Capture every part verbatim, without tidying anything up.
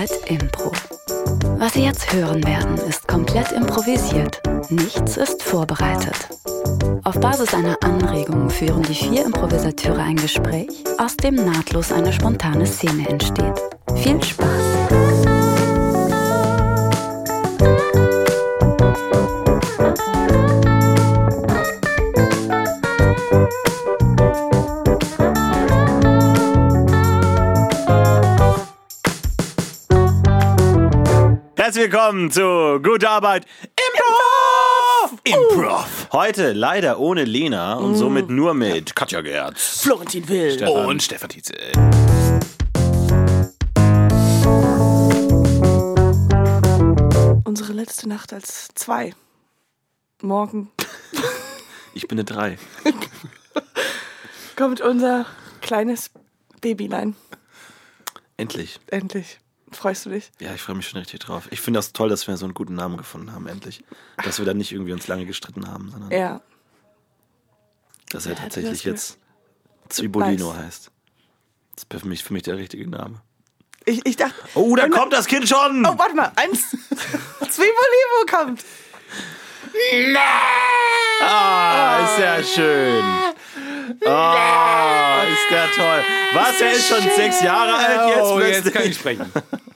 Arbeit Impro. Was Sie jetzt hören werden, ist komplett improvisiert. Nichts ist vorbereitet. Auf Basis einer Anregung führen die vier Improvisateure ein Gespräch, aus dem nahtlos eine spontane Szene entsteht. Viel Spaß! Herzlich willkommen zu Gute Arbeit Improv! Improv! Heute leider ohne Lena und mm. somit nur mit Katja Gerz, Florentin Will Stefan. und Stefan Tietze. Unsere letzte Nacht als zwei. Morgen Ich bin eine Drei. kommt unser kleines Babylein. Endlich. Endlich. Freust du dich? Ja, ich freue mich schon richtig drauf. Ich finde das toll, dass wir so einen guten Namen gefunden haben, endlich. Dass wir da nicht irgendwie uns lange gestritten haben, sondern Ja. dass er Wer hätte tatsächlich das jetzt Zwibolino Weiß. heißt. Das ist für mich, für mich der richtige Name. Ich, ich dachte. Oh, da Wenn- kommt das Kind schon! Oh, warte mal. Eins. Zwiebelivo kommt. Ah, ist ja schön. Oh, ist der toll. Was, er ist schon sechs Jahre alt jetzt? Oh, jetzt plötzlich? kann ich sprechen.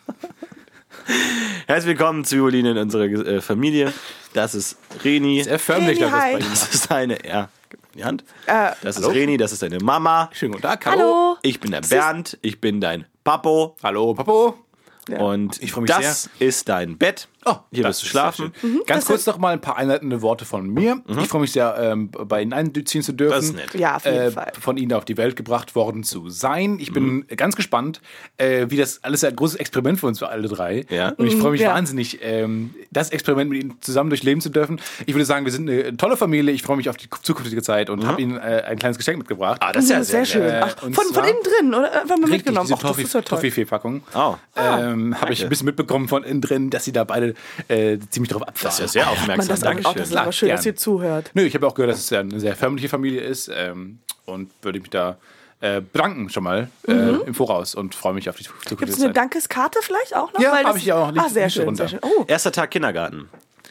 Herzlich willkommen, Zwiebelin, in unserer äh, Familie. Das ist Reni. Sehr förmlich, Reni, dass hi. das sprechen. Das ist deine, ja, gib mir die Hand. Äh, Das ist hallo? Reni, das ist deine Mama. Schönen guten Tag, Hallo. Ich bin der Bernd, ich bin dein Papo. Hallo, Papo. Ja. Und Ich freu mich das ist dein Bett. Oh, Hier das wirst du ist schlafen. sehr schön. Ganz das kurz noch mal ein paar einleitende Worte von mir. Ich freue mich sehr, ähm, bei Ihnen einziehen zu dürfen. Das ist nett. Ja, auf jeden äh, Fall. Von Ihnen auf die Welt gebracht worden zu sein. Ich bin ganz gespannt, äh, wie das alles ein großes Experiment für uns für alle drei. Ja. Und ich freue mich Ja. wahnsinnig, ähm, das Experiment mit Ihnen zusammen durchleben zu dürfen. Ich würde sagen, wir sind eine tolle Familie. Ich freue mich auf die zukünftige Zeit und habe Ihnen äh, ein kleines Geschenk mitgebracht. Ah, das ist ja sehr, sehr, schön. äh, Ach, und von, von zwar- innen drin, oder? Einfach mal Richtig, mitgenommen. diese Ach, das ist ja toll. Toffee-Packung. Oh. Ähm, habe ich ein bisschen mitbekommen von innen drin, dass sie da beide äh, ziemlich drauf abfahren. Das ist ja sehr Man, aufmerksam. das, auch, das Dankeschön. ist aber schön, Klar, dass ihr zuhört. Nö, ich habe auch gehört, dass es ja eine sehr förmliche Familie ist ähm, und würde mich da äh, bedanken schon mal äh, im Voraus und freue mich auf die Gibt zukünftige es eine Zeit. Dankeskarte vielleicht auch noch? Ja, Weil hab das- ich ja auch. Ah, sehr Liegt schön, runter. sehr schön. Oh, Erster Tag Kindergarten.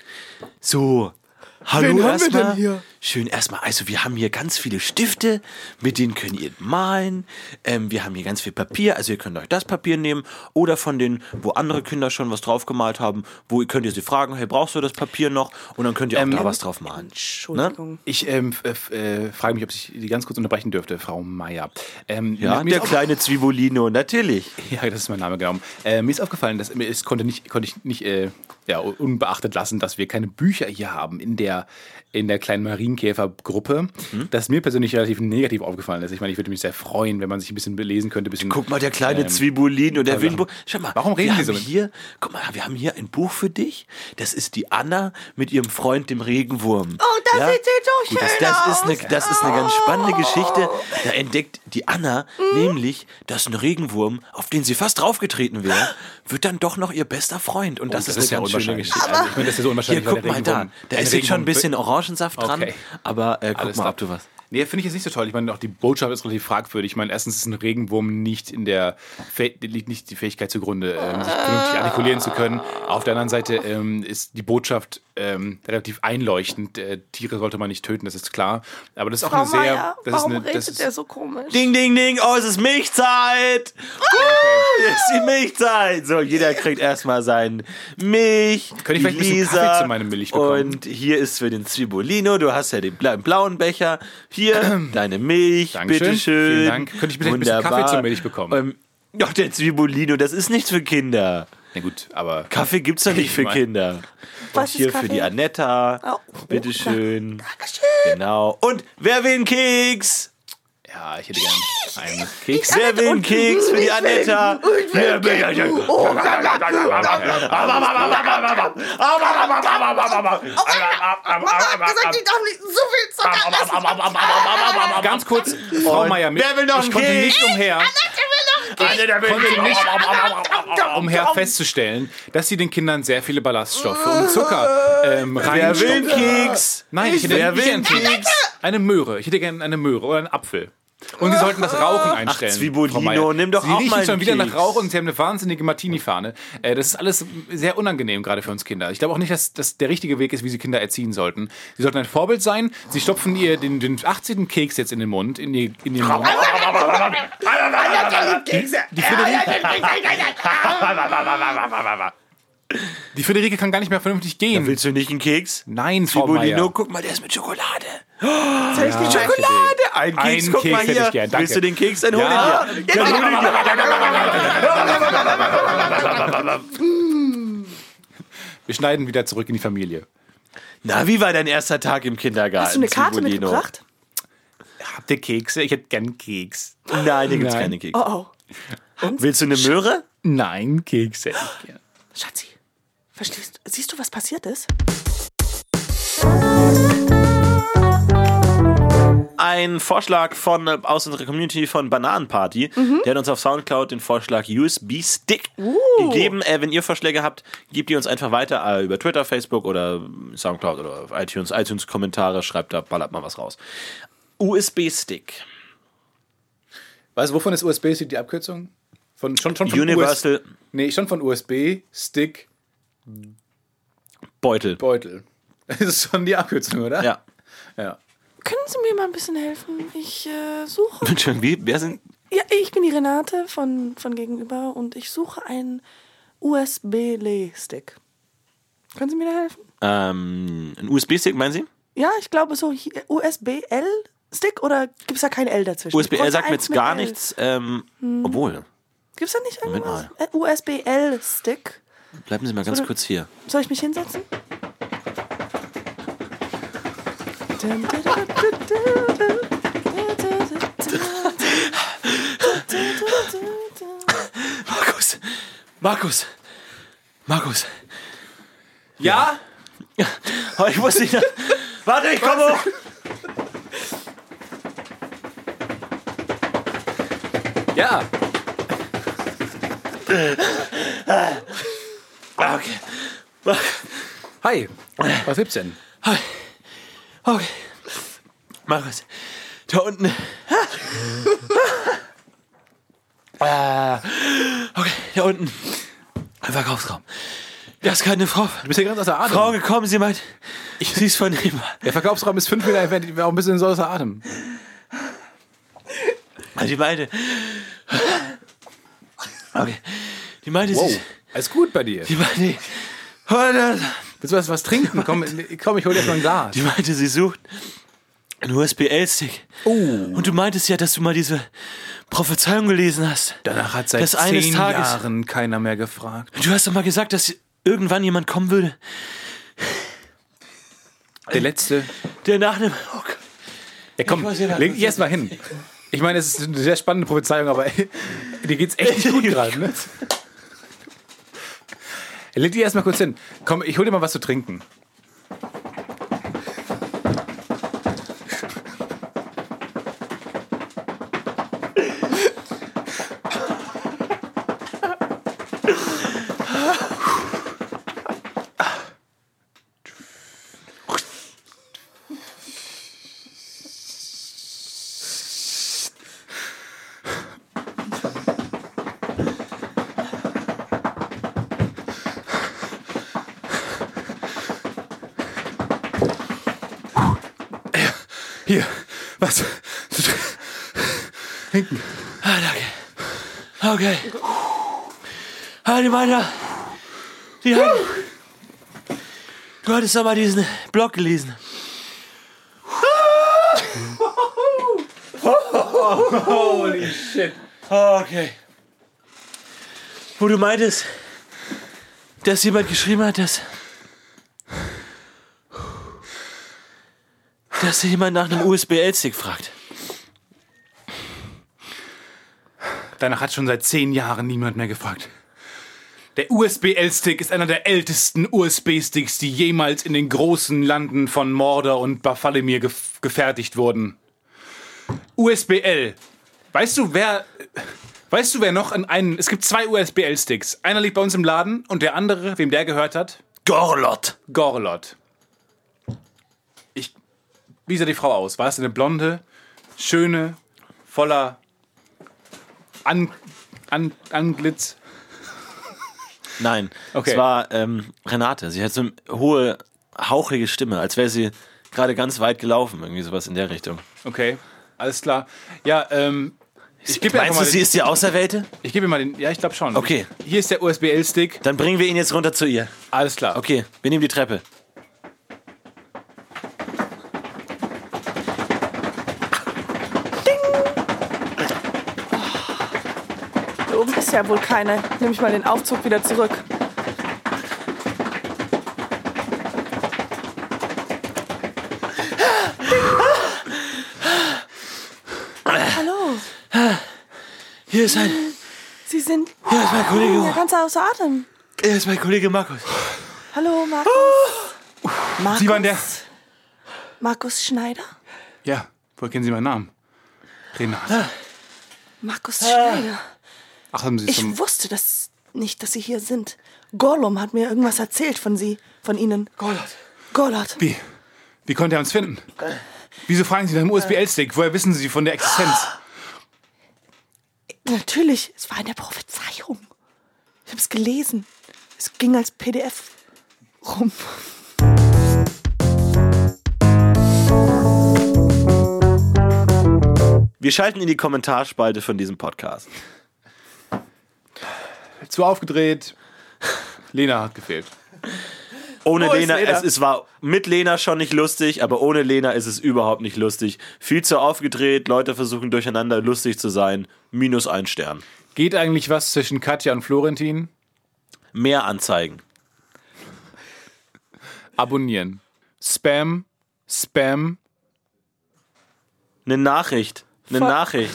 So, hallo Wen haben wir erstmal. denn hier? Schön erstmal. Also wir haben hier ganz viele Stifte, mit denen könnt ihr malen. Ähm, wir haben hier ganz viel Papier. Also ihr könnt euch das Papier nehmen oder von den, wo andere Kinder schon was drauf gemalt haben, wo ihr könnt ihr sie fragen, hey, brauchst du das Papier noch? Und dann könnt ihr auch Ähm, da was drauf malen. Entschuldigung. Ich ähm, f- f- äh, frage mich, ob ich Sie ganz kurz unterbrechen dürfte, Frau Meier. Ähm, Ja, mir der ist auf- kleine Zwiebelino, natürlich. Ja, das ist mein Name, genau. Äh, mir ist aufgefallen, dass mir ist, konnte nicht, konnte ich nicht äh, ja, unbeachtet lassen, dass wir keine Bücher hier haben in der, in der kleinen Marienkäfergruppe. Das mir persönlich relativ negativ aufgefallen ist. Ich meine, ich würde mich sehr freuen, wenn man sich ein bisschen belesen könnte. Ein bisschen, Guck mal, der kleine ähm, Zwiebelino, der also, will ein Buch. Schau mal, warum reden wir die so haben mit- hier, guck mal, wir haben hier ein Buch für dich. Das ist die Anna mit ihrem Freund, dem Regenwurm. Oh, das sieht so Gut, das, schön das, ist aus. eine, das ist eine ganz spannende Geschichte. Da entdeckt die Anna nämlich, dass ein Regenwurm, auf den sie fast draufgetreten wäre, wird dann doch noch ihr bester Freund. Und das, das ist, ist ja eine ganz schöne unwahrscheinlich. Geschichte. Also, ich meine, das ist ja so Hier, unwahrscheinlich. weil guck der mal da. Regenwurm- Da ein ist jetzt schon ein Regenwurm- bisschen Orangensaft dran. Okay. Aber äh, guck Alles mal, klar. ob du was... Nee, finde ich jetzt nicht so toll. Ich meine, auch die Botschaft ist relativ fragwürdig. Ich meine, erstens ist ein Regenwurm nicht in der, Fäh- liegt nicht die Fähigkeit zugrunde, ähm, sich vernünftig artikulieren zu können. Auf der anderen Seite ähm, ist die Botschaft ähm, relativ einleuchtend. Äh, Tiere sollte man nicht töten, das ist klar. Aber das ist auch Frau eine sehr, Meier, das warum ist eine, das redet ist, der so komisch? Ding, ding, ding, oh, es ist Milchzeit! Uh, es ist die Milchzeit! So, jeder kriegt erstmal seinen Milch. Könnte ich vielleicht ein bisschen Lisa, Kaffee zu meinem Milch bekommen? Und hier ist für den Zwiebelino, du hast ja den bla blauen Becher. Hier, deine Milch, Dankeschön. bitteschön. Vielen Dank. Könnte ich bitte ein bisschen Wunderbar. Kaffee zur Milch bekommen? Ähm, doch, der Zwiebelino, das ist nichts für Kinder. na gut, aber Kaffee gibt's doch nicht Ich für mein- Kinder. Was Und hier ist für Kaffee? die Anetta. Oh. Bitteschön. Dankeschön. Genau. Und wer will einen Keks? ja, ich hätte gern einen Keks. Wer will einen Keks für die Anetta? Hier, Becherchen. Oh, gesagt, ich darf nicht so viel Zucker essen. Ganz kurz, Frau Und Meier, mit, wer will noch ich einen konnte Keks? nicht umher, Anetta will konnte einen nicht Keks. umher festzustellen, dass sie den Kindern sehr viele Ballaststoffe und Zucker ähm, Wer will einen reinstopfen. Keks? Nein, ich hätte Wer ich will hätte einen einen Keks? Eine Möhre. Ich hätte gerne eine Möhre oder einen Apfel. Und Sie sollten das Rauchen einstellen. Ach, Zwiebulino, Frau Meier. nimm doch Sie auch riechen mal einen schon wieder Keks. nach Rauch und Sie haben eine wahnsinnige Martini-Fahne. Äh, das ist alles sehr unangenehm, gerade für uns Kinder. Ich glaube auch nicht, dass das der richtige Weg ist, wie Sie Kinder erziehen sollten. Sie sollten ein Vorbild sein. Sie stopfen ihr den, den achtzehnten Keks jetzt in den Mund, in, die, in den Mund. Die Friederike, die Friederike kann gar nicht mehr vernünftig gehen. Willst du nicht einen Keks? Nein, Frau Zwiebulino, Meier. guck mal, der ist mit Schokolade. Soll ich den Schokolade! Ein Keks, Einen guck Keks mal hätte hier. ich gern, danke. Willst du den Keks? Dann hol Ja. ihn dir. Dann hol ihn dir. Wir schneiden wieder zurück in die Familie. Na, wie war dein erster Tag im Kindergarten? Hast du eine Karte Zwiebulino? mitgebracht? Habt ihr Kekse? Ich hätte gern Keks. Nein, hier gibt's Nein. keine Kekse. Oh, oh. Willst du eine Möhre? Nein, Kekse hätte ich gern. Schatzi, verstehst du? Siehst du, was passiert ist? Ein Vorschlag von, äh, aus unserer Community von Bananenparty. Mhm. Der hat uns auf Soundcloud den Vorschlag U S B-Stick Uh. gegeben. Äh, wenn ihr Vorschläge habt, gebt die uns einfach weiter äh, über Twitter, Facebook oder Soundcloud oder auf iTunes. iTunes-Kommentare, schreibt da, ballert mal was raus. U S B-Stick. Weißt du, wovon ist U S B-Stick die Abkürzung? Von, schon, schon von Universal U S- nee, schon von U S B-Stick Beutel. Beutel. Das ist schon die Abkürzung, oder? Ja. Ja. Können Sie mir mal ein bisschen helfen? Ich äh, suche. Entschuldigung, wie? Wer sind? Ja, ich bin die Renate von, von gegenüber und ich suche einen U S B-Stick. Können Sie mir da helfen? Ähm, ein U S B-Stick, meinen Sie? Ja, ich glaube so hier, U S B-L-Stick oder gibt es da kein L dazwischen? U S B L Ich bräuchte sagt mir eins jetzt mit gar L. nichts. Ähm, Obwohl, Gibt es da nicht Moment irgendwas? Äh, U S B-L-Stick. bleiben Sie mal ganz Oder- kurz hier. Soll ich mich hinsetzen? Markus! Markus! Markus! Ja? Oh, ich muss nicht. Warte, ich komme hoch! Ja. Ah, okay. Hi. Was gibt's denn? Okay. Markus, da unten. Ah. Okay, da unten. Im Verkaufsraum. Da ist keine Frau. Du bist ja ganz außer Atem. Frau gekommen, sie meint, ich sie ist von ihm. Der Verkaufsraum ist fünf Meter entfernt, ich war auch ein bisschen so außer Atem. Die meinte. Okay. Die meinte, Wow. sie. Alles gut bei dir. Die meinte. Oh, das- Willst du was, was trinken? Komm, komm ich hol dir erst mal ein Glas. Die meinte, sie sucht einen U S B L-Stick. Oh. Und du meintest ja, dass du mal diese Prophezeiung gelesen hast. Danach hat seit Das eines zehn Tages- Jahren keiner mehr gefragt. Du hast doch mal gesagt, dass irgendwann jemand kommen würde, Der letzte. der nach einem. Oh Gott. Ja, komm, weiß ja, leg dich erst mal hin. Ich meine, es ist eine sehr spannende Prophezeiung, aber dir geht's echt nicht gut gerade, ne? Leg dich erst mal kurz hin. Komm, ich hol dir mal was zu trinken. Hier, was? zu trinken. Ah, danke. Okay. Ah, die meinte. Die hat. Du hattest doch mal diesen Blog gelesen. Holy shit. Okay. Wo du meintest, dass jemand geschrieben hat, dass. dass jemand nach einem U S B L-Stick fragt. Danach hat schon seit zehn Jahren niemand mehr gefragt. Der U S B L-Stick ist einer der ältesten U S B-Sticks, die jemals in den großen Landen von Mordor und Bartholomew gef- gefertigt wurden. U S B L. Weißt du, wer... Weißt du, wer noch in einen... Es gibt zwei U S B L-Sticks. Einer liegt bei uns im Laden und der andere, wem der gehört hat? Gorlot. Gorlot. Ich... Wie sah die Frau aus? War es eine blonde, schöne, voller An, An, Anglitz. Nein, Okay. es war ähm, Renate. Sie hat so eine hohe, hauchige Stimme, als wäre sie gerade ganz weit gelaufen. Irgendwie sowas in der Richtung. Okay, alles klar. Ja, ähm, ich gebe Meinst du, sie ist die Auserwählte? Ich gebe ihm mal den. Ja, ich glaube schon. Okay. Hier ist der U S B L-Stick. Dann bringen wir ihn jetzt runter zu ihr. Alles klar. Okay, wir nehmen die Treppe. Da oben ist ja wohl keine. Nehme ich mal den Aufzug wieder zurück. Hallo. Hier ist ein, Sie sind hier ist mein Kollege, ja, ganz außer Atem. hier ist mein Kollege Markus. Hallo, Markus. Markus? Sie waren der. Markus Schneider? Ja, woher kennen Sie meinen Namen? Renate. Markus Schneider. Ach, haben Sie es zum... Ich wusste das nicht, dass Sie hier sind. Gollum hat mir irgendwas erzählt von Sie, von Ihnen. Gollert. Gollert. Wie? Wie konnte er uns finden? Wieso fragen Sie nach dem U S B L-Stick? Woher wissen Sie von der Existenz? Natürlich, es war in der Prophezeiung. Ich habe es gelesen. Es ging als P D F rum. Wir schalten in die Kommentarspalte von diesem Podcast. Zu aufgedreht. Lena hat gefehlt. Ohne Wo ist Lena, Lena? es, es war mit Lena schon nicht lustig, aber ohne Lena ist es überhaupt nicht lustig. Viel zu aufgedreht, Leute versuchen durcheinander lustig zu sein. Minus ein Stern. Geht eigentlich was zwischen Katja und Florentin? Mehr Anzeigen. Abonnieren. Spam. Spam. Eine Nachricht. Eine Voll- Nachricht.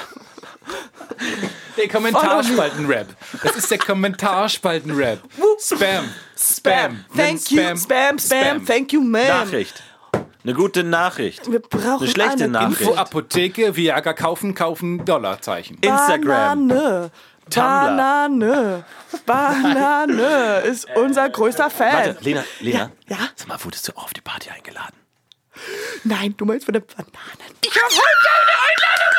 Der Kommentarspalten-Rap. Das ist der Kommentarspalten-Rap. Spam. Spam. Thank you. Spam, Spam. Thank you, man. Nachricht. Eine gute Nachricht. Wir brauchen Eine schlechte eine Nachricht. Info Apotheke, Viagra kaufen, kaufen, Dollarzeichen. Instagram. Banane. Tumblr. Banane. Banane ist unser größter Fan. Warte, Lena, Lena. Ja, ja? Sag mal, wurdest du auch auf die Party eingeladen? Nein, du meinst von der Bananen. Ich hab heute eine Einladung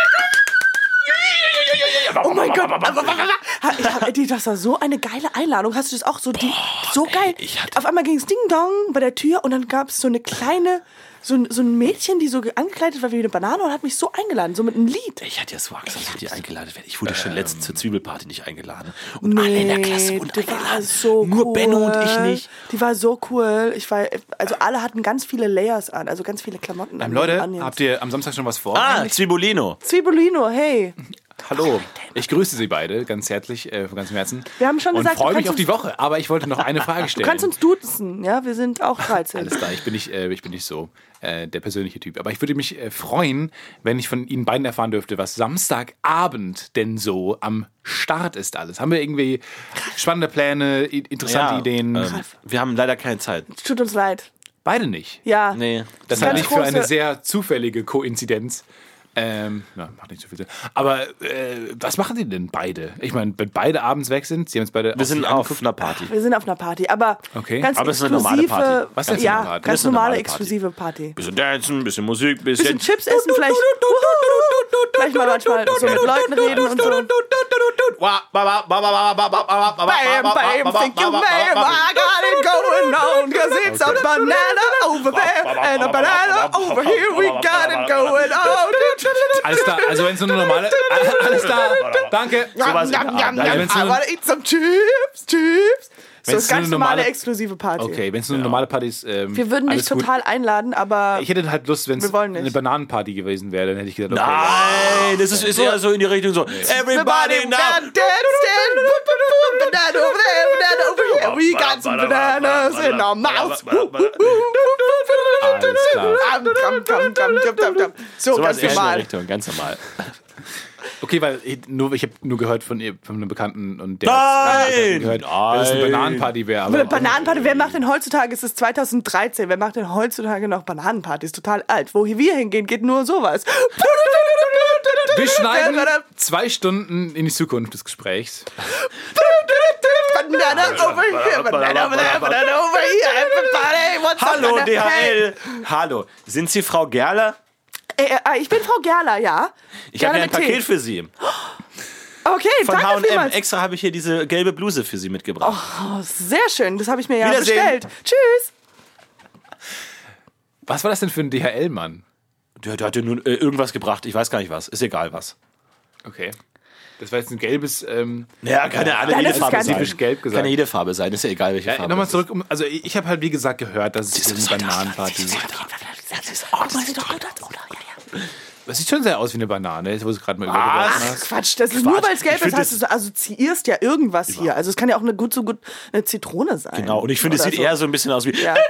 Oh mein Gott. Ha, ich hab, Eddie, das war so eine geile Einladung. Hast du das auch so, die, so geil? ich hatte- Auf einmal ging es Ding Dong bei der Tür und dann gab es so eine kleine, so, ein- so ein Mädchen, die so angekleidet war wie eine Banane und hat mich so eingeladen, so mit einem Lied. Ich hatte ja so Angst, dass ich dir eingeladen werde. Ich wurde schon letztens zur Zwiebelparty nicht eingeladen. Und Nee, alle in der Klasse wurden die war eingeladen. so Nur cool. Benno und ich nicht. Die war so cool. Ich war, also alle hatten ganz viele Layers an, also ganz viele Klamotten an. Ähm, Leute, an jetzt. habt ihr am Samstag schon was vor? Ah, eigentlich? Zwiebulino. Zwiebelino, hey. Hallo, ich grüße Sie beide ganz herzlich, äh, von ganzem Herzen. Wir haben schon und gesagt, du freue mich kannst auf die uns- Woche. Aber ich wollte noch eine Frage Du stellen. kannst uns duzen, ja? Wir sind auch dreizehn. Alles klar, ich bin nicht, äh, ich bin nicht so äh, der persönliche Typ. Aber ich würde mich äh, freuen, wenn ich von Ihnen beiden erfahren dürfte, was Samstagabend denn so am Start ist alles. Haben wir irgendwie spannende Pläne, i- interessante Ideen? Ähm, wir haben leider keine Zeit. Tut uns leid. Beide nicht. Ja. Nee. Das Ganz halte ich für eine große- sehr zufällige Koinzidenz. Ähm, ja, macht nicht so viel Sinn. Aber äh, was machen Sie denn beide? Ich meine, wenn beide abends weg sind, Sie haben es beide Wir sind sich auf angeguckt. einer Party. Wir sind auf einer Party, aber Okay. ganz Aber es ist eine normale exklusive, Party. Was ist das für ja, eine Party? ganz Das ist eine normale, normale Party. exklusive Party. Bisschen Dancen, bisschen Musik, bisschen... Bisschen Chips essen, vielleicht, vielleicht mal manchmal so mit Leuten reden und so. Bam, bam, think you may, I got it going on, cause it's a banana over there and a banana over here, we got it going on. Alles klar, also wenn es nur eine normale... Alles klar, danke. Sowas in der Yum, Art. yum, Also yum, wenn's I nur- wanna eat some chips, chips. So Wenn's ist nur ganz eine normale, normale- exklusive Party. Okay, wenn es nur eine normale Party ist... Ähm, Wir würden dich alles gut. total einladen, aber Ich hätte halt Lust, wenn es Wir wollen nicht. eine Bananenparty gewesen wäre, dann hätte ich gesagt, okay. Nein, das ist, ist eher so in die Richtung so. Everybody now. Banana over there, banana over here. We got some bananas in our mouths. Alles klar. Komm, komm, komm, komm, komm, komm. So, Sowas ganz eher in die normal. Richtung, ganz normal. Okay, weil ich, nur, ich habe nur gehört von, ihr, von einem Bekannten und der Nein! hat gehört, dass es eine Nein! Bananenparty wäre. Aber Aber eine Bananenparty, wer macht denn heutzutage, es ist zwanzig dreizehn, wer macht denn heutzutage noch Bananenpartys? Total alt. Wo wir hingehen, geht nur sowas. wir schneiden zwei Stunden in die Zukunft des Gesprächs. Banana over here, banana over there, banana over here. Everybody wants some Hallo, banana. D H Hey. L. Hallo, sind Sie Frau Gerler? äh, äh, ich bin Frau Gerler, ja. Ich habe Gerler hier ein mit T. Paket für Sie. Okay, Von danke H und M. vielmals. Extra habe ich hier diese gelbe Bluse für Sie mitgebracht. Oh, sehr schön, das habe ich mir ja Wiedersehen. bestellt. Tschüss. Was war das denn für ein D H L-Mann? Der, der hat dir nun äh, irgendwas gebracht. Ich weiß gar nicht was. Ist egal was. Okay. Das war jetzt ein gelbes. Ähm, Ja, kann ja alle Nein, jede das ist Farbe ganz sein. typisch gelb gesagt. Kann ja jede Farbe sein. Ist ja egal, welche ja, Farbe. Nochmal es zurück. Um, also ich habe halt wie gesagt gehört, dass es ist. eine Bananenparty ist. Oh, das sieht doch gut aus. Das sieht schon sehr aus wie eine Banane, jetzt wo du es gerade mal Ah, übergeworfen Ach, hast. Quatsch, das ist Quatsch. nur, weil es gelb Ich find ist, heißt, das- du assoziierst ja irgendwas hier. Also es kann ja auch eine gut so gut eine Zitrone sein. Genau, und ich finde, es Oder sieht so. eher so ein bisschen aus wie. Ja.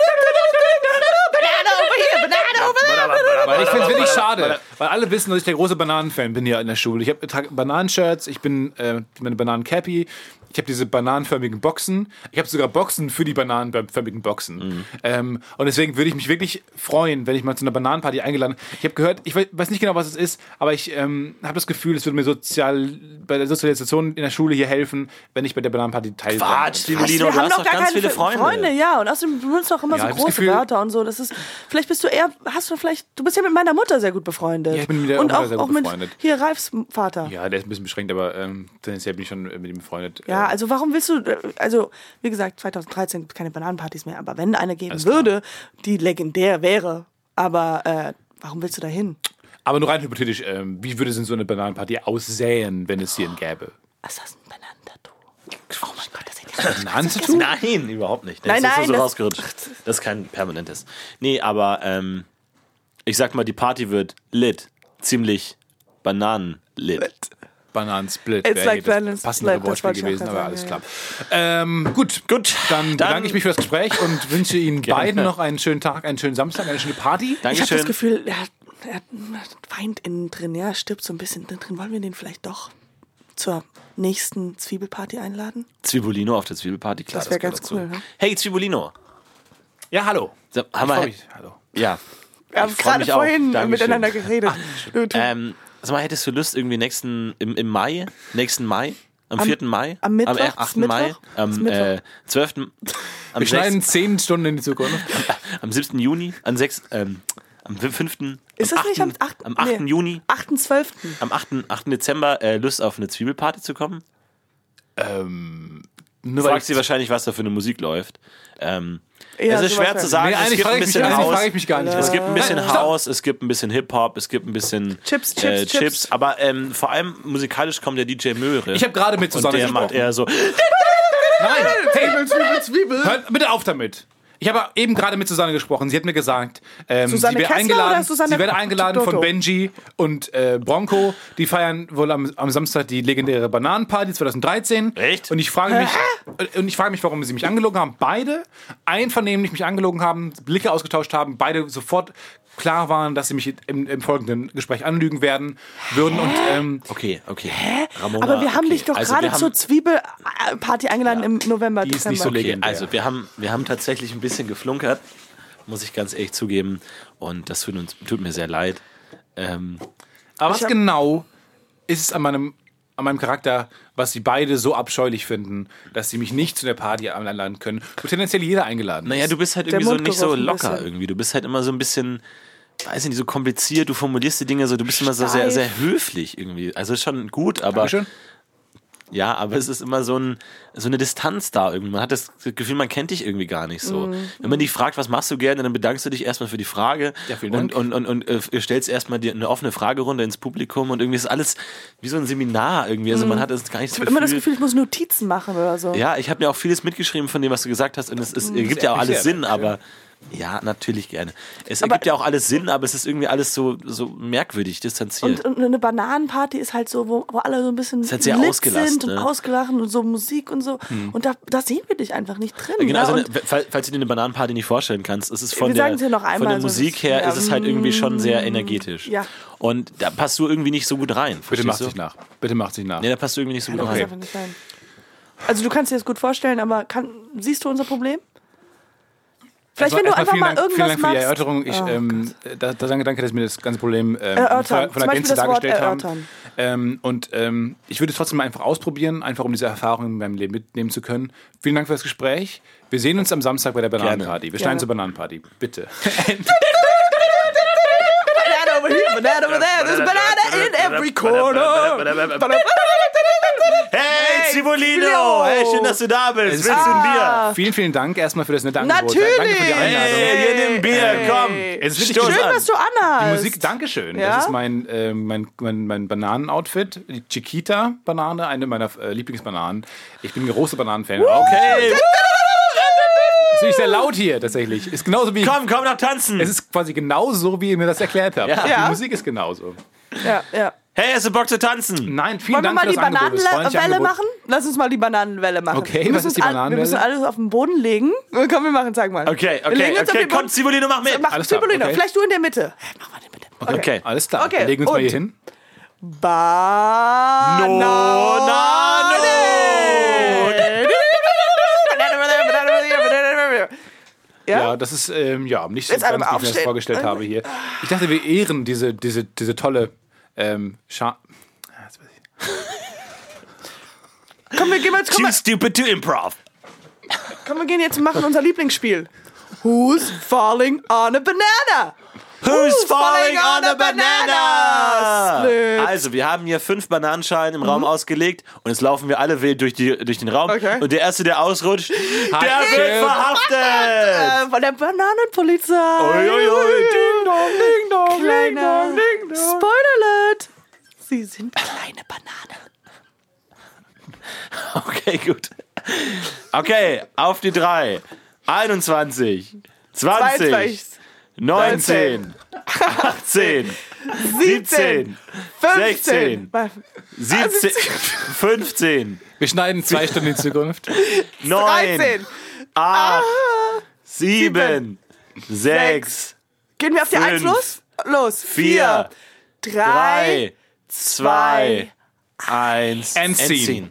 Banane over here, Banane over there. Weil ich finde es wirklich schade, weil alle wissen, dass ich der große Bananenfan bin hier in der Schule. Ich habe trage Bananenshirts, ich bin äh, meine Bananencappy, ich habe diese bananenförmigen Boxen, ich habe sogar Boxen für die bananenförmigen Boxen. Mhm. Ähm, und deswegen würde ich mich wirklich freuen, wenn ich mal zu einer Bananenparty eingeladen. Ich habe gehört, ich weiß, weiß nicht genau, was es ist, aber ich ähm, habe das Gefühl, es würde mir sozial bei der Sozialisation in der Schule hier helfen, wenn ich bei der Bananenparty teilnehme. Quatsch, Lino, Wir du haben hast doch doch gar ganz keine viele Freunde. Freunde, ja. Und außerdem benutzt du auch immer Ja, so ich hab das große Gefühl- Wörter und so. Das ist, vielleicht bist du eher, hast du vielleicht, du bist ja mit meiner Mutter sehr gut befreundet. Ja, ich bin mit der und Mutter auch, sehr gut auch mit befreundet. hier Ralfs Vater. Ja, der ist ein bisschen beschränkt, aber ähm, tendenziell bin ich schon mit ihm befreundet. Ja, Ähm, also warum willst du, äh, also wie gesagt, zwanzig dreizehn gibt es keine Bananenpartys mehr, aber wenn eine geben Alles klar. würde, die legendär wäre, aber äh, warum willst du da hin? aber nur rein hypothetisch, ähm, wie würde denn so eine Bananenparty aussehen, wenn es hier gäbe? Ist das ein Bananentattoo? Oh mein Gott, das sieht ja Bananentattoo? Nein, überhaupt nicht. Nein, das ist nein, nur so das- rausgerutscht. Das ist kein permanentes. Nee, aber ähm, ich sag mal, die Party wird lit. Ziemlich Bananen-lit. Bananensplit. It's wäre like hier das Bananensplit, passende das Wortspiel wollte ich auch gewesen, gerade aber alles sagen, klar. Ähm, gut, Gut, dann bedanke dann- ich mich für das Gespräch und wünsche Ihnen beiden noch einen schönen Tag, einen schönen Samstag, eine schöne Party. Ich habe Dankeschön. das Gefühl, er, hat- er hat- weint innen drin, ja, stirbt so ein bisschen innen drin. Wollen wir den vielleicht doch zur nächsten Zwiebelparty einladen? Zwiebelino auf der Zwiebelparty, klar. Das wär gehört ganz dazu. cool, ne? Hey, Zwiebelino. Ja, hallo. So, Ich haben wir, freu mich. Hallo. ja. Wir haben Ich freu gerade mich auch. vorhin Dankeschön. miteinander geredet. Du, du, Ähm, sag mal, hättest du Lust irgendwie nächsten, im, im Mai, nächsten Mai, am, vierten Mai, am Mittwoch? am Ist achten Mittwoch? Mai, Ist am Mittwoch? äh, zwölften am Wir schneiden sechsten zehn Stunden in die Zukunft. am siebten Juni, am sechsten ähm, am fünften ist am das nicht am achten achten am achten nee, Juni, achten zwölften am achten achten Dezember äh, Lust auf eine Zwiebelparty zu kommen? ähm, Du nur weil fragst ich, sie wahrscheinlich, was da für eine Musik läuft. Ähm, Ja, es ist sowas schwer wär- zu sagen. nee, es eigentlich gibt frage ein ich, mich, bisschen eigentlich Haus. frage ich mich gar nicht. Es gibt ein bisschen Nein, stopp. House, es gibt ein bisschen Hip-Hop, es gibt ein bisschen Chips, Chips, äh, Chips. Chips. Aber ähm, vor allem musikalisch kommt der D J Möhre. Ich habe gerade mit und Susanne der macht gesprochen. eher so. Nein, hey, Zwiebel, Zwiebel. hört bitte auf damit. Ich habe eben gerade mit Susanne gesprochen. Sie hat mir gesagt, ähm, Susanne sie wäre Kessler eingeladen, oder Susanne sie wäre eingeladen Dotto? von Benji und äh, Bronco. Die feiern wohl am, am Samstag die legendäre Bananenparty zwanzig dreizehn. Echt? Und ich frage mich, und ich frage mich, warum sie mich angelogen haben. Beide einvernehmlich mich angelogen haben, Blicke ausgetauscht haben, beide sofort klar waren, dass sie mich im, im folgenden Gespräch anlügen werden würden. Und ähm, Okay, okay. Hä? Ramona, Aber wir haben okay. dich doch Also gerade wir haben- zur Zwiebelparty eingeladen im November, Die ist Dezember. nicht so Okay, legendär. also wir haben, wir haben tatsächlich ein bisschen geflunkert, muss ich ganz ehrlich zugeben. Und das tut, uns, tut mir sehr leid. Ähm, Aber was hab- genau ist es an meinem, an meinem Charakter, was sie beide so abscheulich finden, dass sie mich nicht zu der Party einladen können, wo tendenziell jeder eingeladen naja, ist? du bist halt Der irgendwie so nicht so Mundgeruch ein locker bisschen. irgendwie. Du bist halt immer so ein bisschen, weiß ich nicht, so kompliziert. Du formulierst die Dinge so, du bist immer so sehr, Steif. sehr höflich irgendwie. Also ist schon gut, aber Dankeschön. ja, aber es ist immer so, ein, so eine Distanz da irgendwie. Man hat das Gefühl, man kennt dich irgendwie gar nicht so. Mhm. Wenn man dich fragt, was machst du gerne, dann bedankst du dich erstmal für die Frage Ja, vielen Dank. und, und, und, und äh, stellst erstmal dir eine offene Fragerunde ins Publikum und irgendwie ist alles wie so ein Seminar irgendwie. Also man hat das gar nicht Ich das habe immer das Gefühl. Gefühl, ich muss Notizen machen oder so. Ja, ich habe mir auch vieles mitgeschrieben von dem, was du gesagt hast und es, es ergibt ja auch erklärt, alles Sinn, ja. aber ja, natürlich gerne. Es Aber- ergibt ja auch alles Sinn, aber es ist irgendwie alles so, so merkwürdig, distanziert. Und, und eine Bananenparty ist halt so, wo, wo alle so ein bisschen Ist halt sehr lit ausgelassen, sind und ne? ausgelachen und so Musik und so. Und da, da sehen wir dich einfach nicht drin. Genau, ja? also und eine, fall- falls du dir eine Bananenparty nicht vorstellen kannst, ist es von Wir der, sagen's ja noch von einmal, der so Musik das- her ja, ist es halt irgendwie schon sehr energetisch. ja. Und da passt du irgendwie nicht so gut rein. Bitte verstehst macht du? sich nach. Bitte macht sich nach. Nee, da passt du irgendwie nicht so gut das muss rein. einfach nicht sein. Also du kannst dir das gut vorstellen, aber kann, siehst du unser Problem? Vielleicht, Also wenn du erstmal einfach vielen mal Dank, irgendwas vielen Dank für die machst. Erörterung. Ich, Oh, ähm, da, da danke, danke, dass Sie mir das ganze Problem ähm, Erörtern. von, von Zum der Beispiel Gänze das Wort dargestellt haben. erörtern. Ähm, und ähm, ich würde es trotzdem mal einfach ausprobieren, einfach um diese Erfahrung in meinem Leben mitnehmen zu können. Vielen Dank für das Gespräch. Wir sehen uns am Samstag bei der Bananenparty. Wir schneiden Gerne. zur Bananenparty. Bitte. Banana over banana over there, there's a banana in every corner. Hey, Cibolino! Hey, schön, dass du da bist. Willst du ein Bier? Vielen, vielen Dank erstmal für das nette Angebot. Natürlich. Danke für die Einladung. Hey, hier nimm ein Bier, komm. Es ist Stoß wirklich Schön, an. was du anhast. Die Musik, Dankeschön. Ja? Das ist mein, äh, mein, mein, mein Bananenoutfit. Die Chiquita-Banane, eine meiner äh, Lieblingsbananen. Ich bin ein großer Bananenfan. Okay. Ist nicht sehr laut hier tatsächlich. Ist genauso wie. Komm, komm noch tanzen. Es ist quasi genauso, wie ihr mir das erklärt habt. Ja. Ja. Die Musik ist genauso. Ja, ja. Hey, hast du Bock zu tanzen? Nein, vielen Wollen wir Dank mal für die das Angebot. Das freundliche Bananenwelle Angebot. machen? Lass uns mal die Bananenwelle machen. Okay, wir was müssen ist die uns all- Bananenwelle? Wir müssen alles auf den Boden legen. Komm, wir machen, sag mal. Okay, Wir legen okay, uns auf okay. den Boden. Komm, Cibolino, mach mit. Mach Alles klar, Cibolino. okay. Vielleicht du in der Mitte. Mach mal in der Mitte. Okay. Alles klar. Okay, Wir legen uns mal und- hier hin. Banane. No, na, no. Ja? Ja, das ist ähm, ja nicht so Jetzt alle ganz, mal wie ich mir das aufstehen. vorgestellt habe hier. Ich dachte, wir ehren diese, diese, diese tolle ähm, Scha Ah, jetzt weiß ich. Komm, wir gehen jetzt, komm, Too stupid to improv. komm, wir gehen jetzt und machen unser Lieblingsspiel. Who's falling on a banana? Who's falling on a banana? banana? Split. Also, wir haben hier fünf Bananenschalen im Raum ausgelegt und jetzt laufen wir alle wild durch, die, durch den Raum. Okay. Und der Erste, der ausrutscht, der Hacke. wird verhaftet. Äh, von der Bananenpolizei. Ui, ui, ui. Ding dong, ding dong, ding Kleiner dong, ding dong. Spoiler alert. Sie sind kleine Bananen. Okay, gut. Okay, auf die drei. einundzwanzig, zwanzig, zweiundzwanzig, neunzehn, achtzehn, siebzehn, sechzehn, siebzehn, fünfzehn, Wir schneiden zwei Stunden in Zukunft. neun, dreizehn. acht, sieben, sechs, Gehen wir auf die Fünf, eins los? Los. vier, drei, drei, zwei, eins. Endziehen.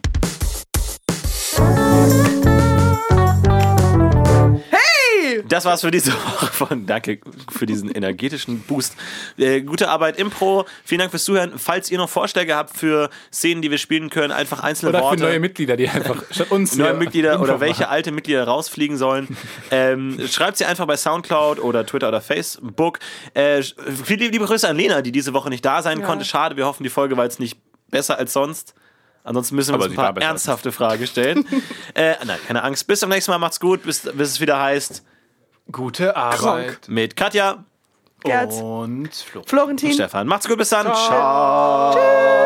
Hey! Das war's für diese Woche von. Danke für diesen energetischen Boost. Äh, gute Arbeit, Impro. Vielen Dank fürs Zuhören. Falls ihr noch Vorschläge habt für Szenen, die wir spielen können, einfach einzelne Oder für Worte. neue Mitglieder, die einfach statt uns Neue hier Mitglieder oder Info welche machen. alte Mitglieder rausfliegen sollen. ähm, schreibt sie einfach bei Soundcloud oder Twitter oder Facebook. Äh, viele liebe Grüße an Lena, die diese Woche nicht da sein konnte. Schade, wir hoffen, die Folge war jetzt nicht besser als sonst. Ansonsten müssen wir Aber uns ein sie war paar besser als ernsthafte Fragen stellen. äh, nein, keine Angst. Bis zum nächsten Mal. Macht's gut. Bis, bis es wieder heißt Gute Arbeit. mit Katja Gerd. Und Flo. Florentin. und Stefan. Macht's gut. Bis dann. Ciao. Tschüss.